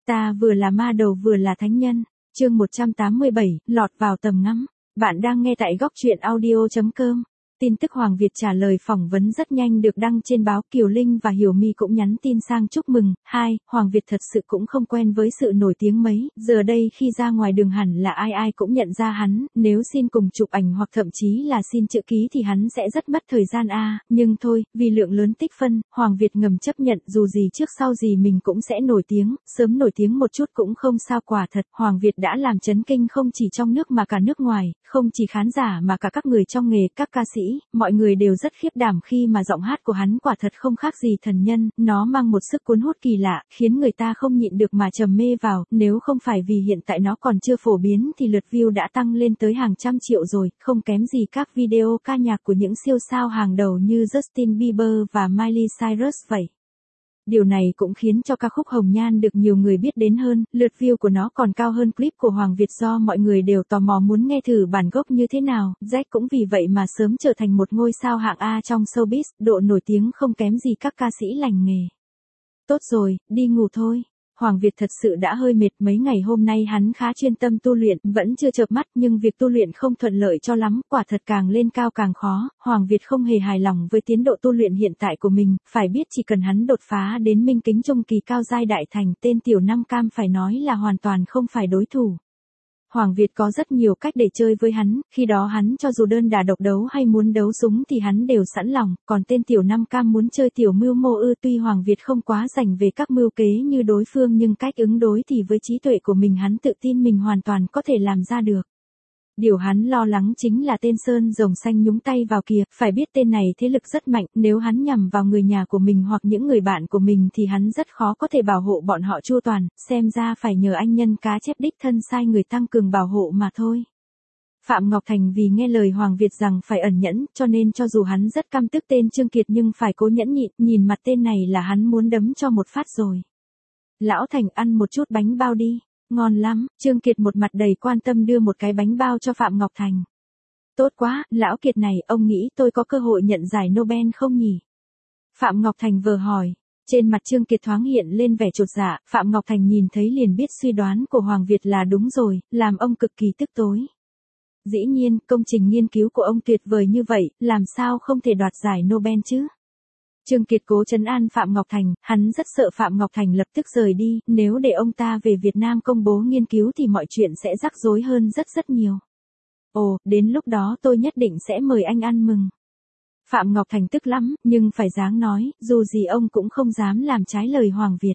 Ta vừa là ma đầu vừa là thánh nhân. Chương 187, lọt vào tầm ngắm. Bạn đang nghe tại góc truyện audio.com. Tin tức Hoàng Việt trả lời phỏng vấn rất nhanh được đăng trên báo. Kiều Linh và Hiểu My cũng nhắn tin sang chúc mừng. Hoàng Việt thật sự cũng không quen với sự nổi tiếng mấy, giờ đây khi ra ngoài đường hẳn là ai ai cũng nhận ra hắn, nếu xin cùng chụp ảnh hoặc thậm chí là xin chữ ký thì hắn sẽ rất mất thời gian nhưng thôi, vì lượng lớn tích phân, Hoàng Việt ngầm chấp nhận dù gì trước sau gì mình cũng sẽ nổi tiếng, sớm nổi tiếng một chút cũng không sao. Quả thật, Hoàng Việt đã làm chấn kinh không chỉ trong nước mà cả nước ngoài, không chỉ khán giả mà cả các người trong nghề, các ca sĩ. Mọi người đều rất khiếp đảm khi mà giọng hát của hắn quả thật không khác gì thần nhân, nó mang một sức cuốn hút kỳ lạ, khiến người ta không nhịn được mà trầm mê vào, nếu không phải vì hiện tại nó còn chưa phổ biến thì lượt view đã tăng lên tới hàng trăm triệu rồi, không kém gì các video ca nhạc của những siêu sao hàng đầu như Justin Bieber và Miley Cyrus vậy. Điều này cũng khiến cho ca khúc Hồng Nhan được nhiều người biết đến hơn, lượt view của nó còn cao hơn clip của Hoàng Việt do mọi người đều tò mò muốn nghe thử bản gốc như thế nào. Jack cũng vì vậy mà sớm trở thành một ngôi sao hạng A trong showbiz, độ nổi tiếng không kém gì các ca sĩ lành nghề. Tốt rồi, đi ngủ thôi. Hoàng Việt thật sự đã hơi mệt, mấy ngày hôm nay hắn khá chuyên tâm tu luyện, vẫn chưa chợp mắt nhưng việc tu luyện không thuận lợi cho lắm, quả thật càng lên cao càng khó. Hoàng Việt không hề hài lòng với tiến độ tu luyện hiện tại của mình, phải biết chỉ cần hắn đột phá đến minh kính trung kỳ cao giai đại thành, tên tiểu Nam Cam phải nói là hoàn toàn không phải đối thủ. Hoàng Việt có rất nhiều cách để chơi với hắn, khi đó hắn cho dù đơn đả độc đấu hay muốn đấu súng thì hắn đều sẵn lòng, còn tên tiểu Nam Cam muốn chơi tiểu mưu mô tuy Hoàng Việt không quá rành về các mưu kế như đối phương nhưng cách ứng đối thì với trí tuệ của mình hắn tự tin mình hoàn toàn có thể làm ra được. Điều hắn lo lắng chính là tên Sơn Rồng Xanh nhúng tay vào kìa, phải biết tên này thế lực rất mạnh, nếu hắn nhằm vào người nhà của mình hoặc những người bạn của mình thì hắn rất khó có thể bảo hộ bọn họ chu toàn, xem ra phải nhờ anh nhân cá chép đích thân sai người tăng cường bảo hộ mà thôi. Phạm Ngọc Thành vì nghe lời Hoàng Việt rằng phải ẩn nhẫn, cho nên cho dù hắn rất căm tức tên Trương Kiệt nhưng phải cố nhẫn nhịn, nhìn mặt tên này là hắn muốn đấm cho một phát rồi. Lão Thành ăn một chút bánh bao đi. Ngon lắm, Trương Kiệt một mặt đầy quan tâm đưa một cái bánh bao cho Phạm Ngọc Thành. Tốt quá, lão Kiệt này, ông nghĩ tôi có cơ hội nhận giải Nobel không nhỉ? Phạm Ngọc Thành vừa hỏi. Trên mặt Trương Kiệt thoáng hiện lên vẻ chột dạ, Phạm Ngọc Thành nhìn thấy liền biết suy đoán của Hoàng Việt là đúng rồi, làm ông cực kỳ tức tối. Dĩ nhiên, công trình nghiên cứu của ông tuyệt vời như vậy, làm sao không thể đoạt giải Nobel chứ? Trương Kiệt cố trấn an Phạm Ngọc Thành, hắn rất sợ Phạm Ngọc Thành lập tức rời đi, nếu để ông ta về Việt Nam công bố nghiên cứu thì mọi chuyện sẽ rắc rối hơn rất nhiều. Ồ, đến lúc đó tôi nhất định sẽ mời anh ăn mừng. Phạm Ngọc Thành tức lắm, nhưng phải dáng nói, dù gì ông cũng không dám làm trái lời Hoàng Việt.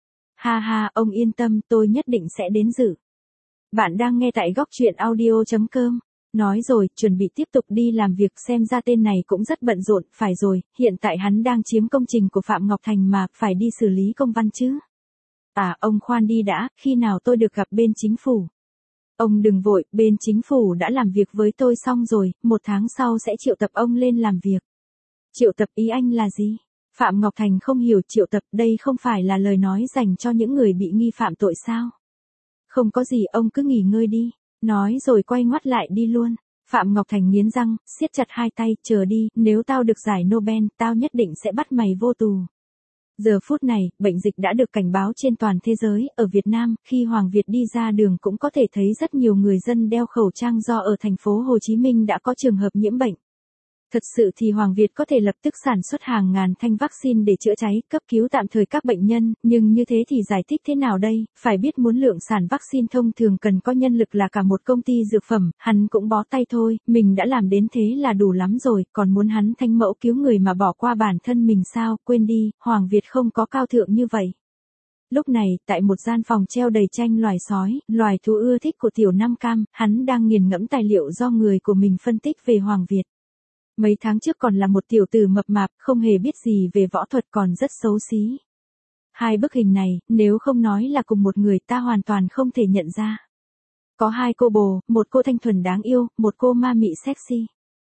Ha, ông yên tâm, tôi nhất định sẽ đến dự. Bạn đang nghe tại góc truyện audio.com. Nói rồi, chuẩn bị tiếp tục đi làm việc, xem ra tên này cũng rất bận rộn, phải rồi, hiện tại hắn đang chiếm công trình của Phạm Ngọc Thành mà, phải đi xử lý công văn chứ. Ông khoan đi đã, khi nào tôi được gặp bên chính phủ? Ông đừng vội, bên chính phủ đã làm việc với tôi xong rồi, 1 tháng sau sẽ triệu tập ông lên làm việc. Triệu tập ý anh là gì? Phạm Ngọc Thành không hiểu, triệu tập đây không phải là lời nói dành cho những người bị nghi phạm tội sao? Không có gì, ông cứ nghỉ ngơi đi. Nói rồi quay ngoắt lại đi luôn. Phạm Ngọc Thành nghiến răng, siết chặt hai tay, chờ đi, nếu tao được giải Nobel, tao nhất định sẽ bắt mày vô tù. Giờ phút này, bệnh dịch đã được cảnh báo trên toàn thế giới, ở Việt Nam, khi Hoàng Việt đi ra đường cũng có thể thấy rất nhiều người dân đeo khẩu trang do ở thành phố Hồ Chí Minh đã có trường hợp nhiễm bệnh. Thật sự thì Hoàng Việt có thể lập tức sản xuất hàng ngàn thanh vaccine để chữa cháy, cấp cứu tạm thời các bệnh nhân, nhưng như thế thì giải thích thế nào đây? Phải biết muốn lượng sản vaccine thông thường cần có nhân lực là cả một công ty dược phẩm, hắn cũng bó tay thôi, mình đã làm đến thế là đủ lắm rồi, còn muốn hắn thanh mẫu cứu người mà bỏ qua bản thân mình sao? Quên đi, Hoàng Việt không có cao thượng như vậy. Lúc này, tại một gian phòng treo đầy tranh loài sói, loài thú ưa thích của tiểu Nam Cam, hắn đang nghiền ngẫm tài liệu do người của mình phân tích về Hoàng Việt. Mấy tháng trước còn là một tiểu tử mập mạp, không hề biết gì về võ thuật, còn rất xấu xí. Hai bức hình này, nếu không nói là cùng một người ta hoàn toàn không thể nhận ra. Có hai cô bồ, một cô thanh thuần đáng yêu, một cô ma mị sexy.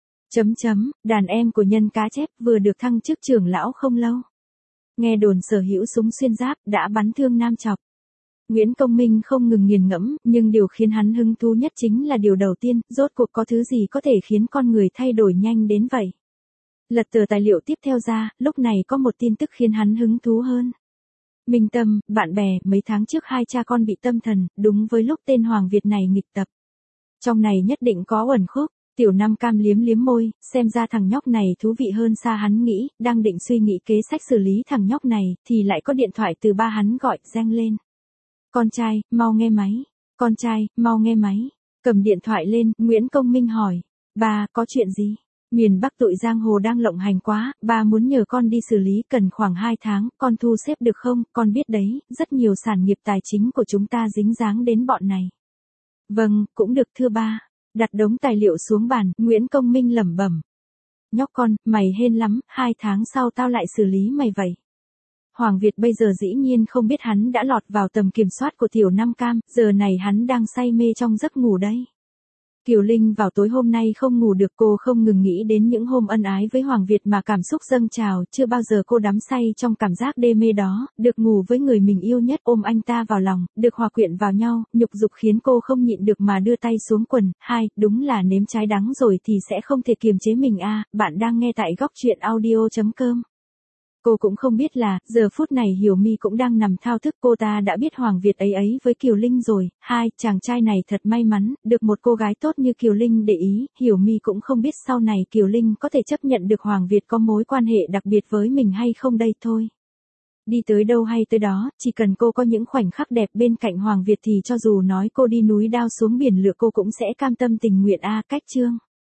Đàn em của nhân cá chép vừa được thăng chức trưởng lão không lâu. Nghe đồn sở hữu súng xuyên giáp đã bắn thương Nam Chọc. Nguyễn Công Minh không ngừng nghiền ngẫm, nhưng điều khiến hắn hứng thú nhất chính là điều đầu tiên, rốt cuộc có thứ gì có thể khiến con người thay đổi nhanh đến vậy. Lật tờ tài liệu tiếp theo ra, lúc này có một tin tức khiến hắn hứng thú hơn. Minh Tâm, bạn bè, mấy tháng trước hai cha con bị tâm thần, đúng với lúc tên Hoàng Việt này nghịch tập. Trong này nhất định có uẩn khúc. Tiểu Nam Cam liếm liếm môi, xem ra thằng nhóc này thú vị hơn xa hắn nghĩ, đang định suy nghĩ kế sách xử lý thằng nhóc này, thì lại có điện thoại từ ba hắn gọi, reng lên. Con trai, mau nghe máy. Con trai, mau nghe máy. Cầm điện thoại lên, Nguyễn Công Minh hỏi. Ba, có chuyện gì? Miền Bắc tụi giang hồ đang lộng hành quá, ba muốn nhờ con đi xử lý cần khoảng 2 tháng, con thu xếp được không? Con biết đấy, rất nhiều sản nghiệp tài chính của chúng ta dính dáng đến bọn này. Vâng, cũng được thưa ba. Đặt đống tài liệu xuống bàn, Nguyễn Công Minh lẩm bẩm. Nhóc con, mày hên lắm, 2 tháng sau tao lại xử lý mày vậy. Hoàng Việt bây giờ dĩ nhiên không biết hắn đã lọt vào tầm kiểm soát của Tiểu Nam Cam, giờ này hắn đang say mê trong giấc ngủ đấy. Kiều Linh vào tối hôm nay không ngủ được, cô không ngừng nghĩ đến những hôm ân ái với Hoàng Việt mà cảm xúc dâng trào, chưa bao giờ cô đắm say trong cảm giác đê mê đó, được ngủ với người mình yêu nhất, ôm anh ta vào lòng, được hòa quyện vào nhau, nhục dục khiến cô không nhịn được mà đưa tay xuống quần. Đúng là nếm trái đắng rồi thì sẽ không thể kiềm chế mình a. Bạn đang nghe tại góc truyện audio.com. Cô cũng không biết là, giờ phút này Hiểu My cũng đang nằm thao thức, cô ta đã biết Hoàng Việt ấy với Kiều Linh rồi. Chàng trai này thật may mắn, được một cô gái tốt như Kiều Linh để ý, Hiểu My cũng không biết sau này Kiều Linh có thể chấp nhận được Hoàng Việt có mối quan hệ đặc biệt với mình hay không đây thôi. Đi tới đâu hay tới đó, chỉ cần cô có những khoảnh khắc đẹp bên cạnh Hoàng Việt thì cho dù nói cô đi núi đao xuống biển lửa cô cũng sẽ cam tâm tình nguyện. Cách chương